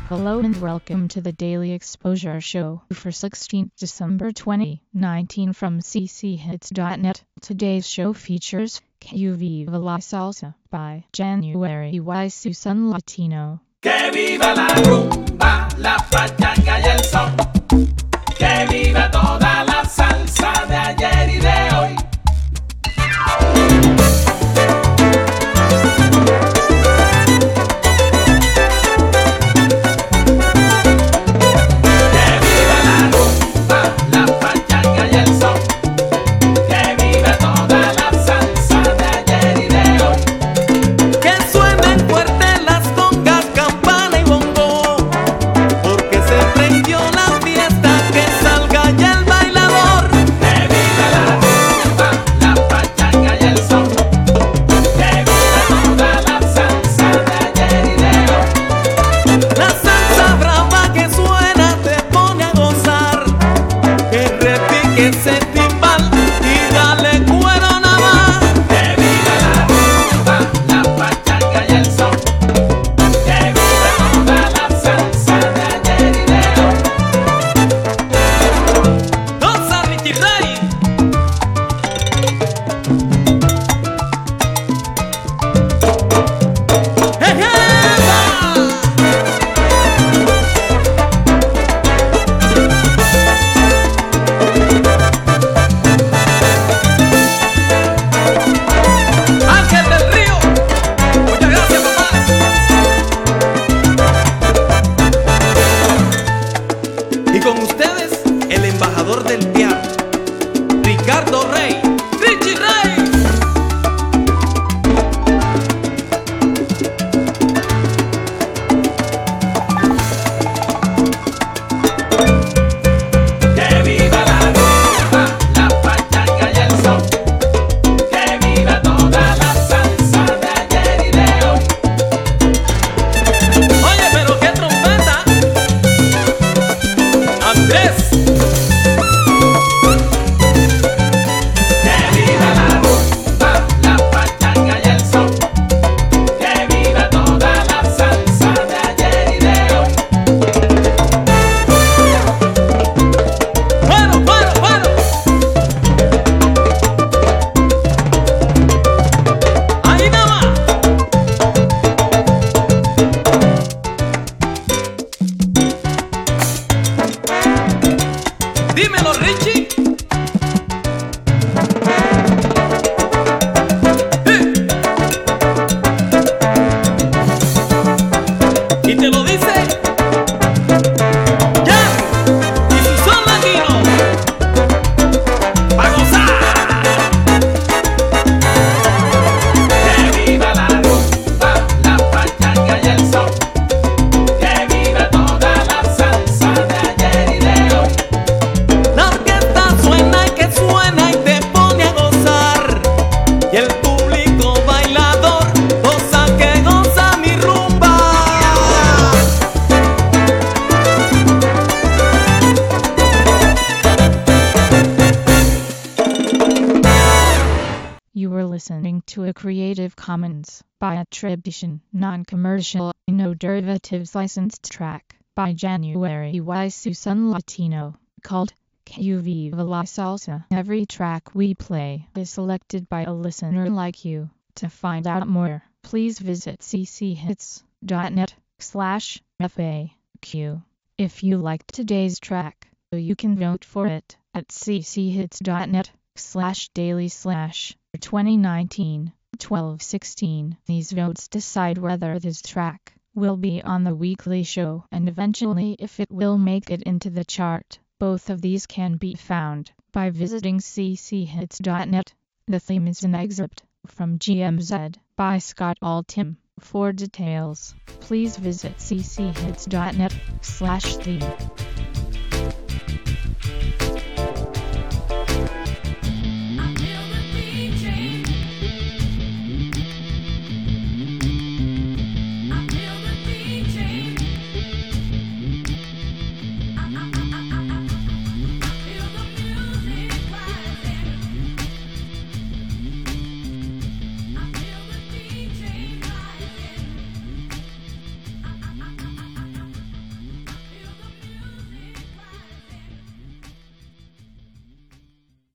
Hello and welcome to the Daily Exposure Show for 16th December 2019 from cchits.net. Today's show features Que Viva la Salsa by January y Susan Latino. Que viva la rumba, la pachanga y el son. Que viva toda la salsa de ayer y de hoy. Y con ustedes, el embajador del piano, Ricardo Rey, Richie Rey. Que viva la rumba, la pachanga y el son. Que viva toda la salsa de ayer y de hoy. Oye, pero qué trompeta, Andrés. Dímelo, Richie. Y te lo dice Jan y Susan Latino. ¡Pa' gozar! Que viva la rumba, la pachanga y el son. Que viva toda la salsa de ayer y de hoy. La orquesta suena y te pone a gozar. Y el público bailador goza que goza mi rumba. You were listening to a Creative Commons by attribution, non-commercial, no derivatives licensed track by January y Susan Latino called Que Viva la Salsa. Every track we play is selected by a listener like you. To find out more, please visit cchits.net/FAQ. If you liked today's track, you can vote for it at cchits.net/daily/2019-12-16. These votes decide whether this track will be on the weekly show and eventually if it will make it into the chart. Both of these can be found by visiting cchits.net. The theme is an excerpt from GMZ by Scott Altham. For details, please visit cchits.net/theme.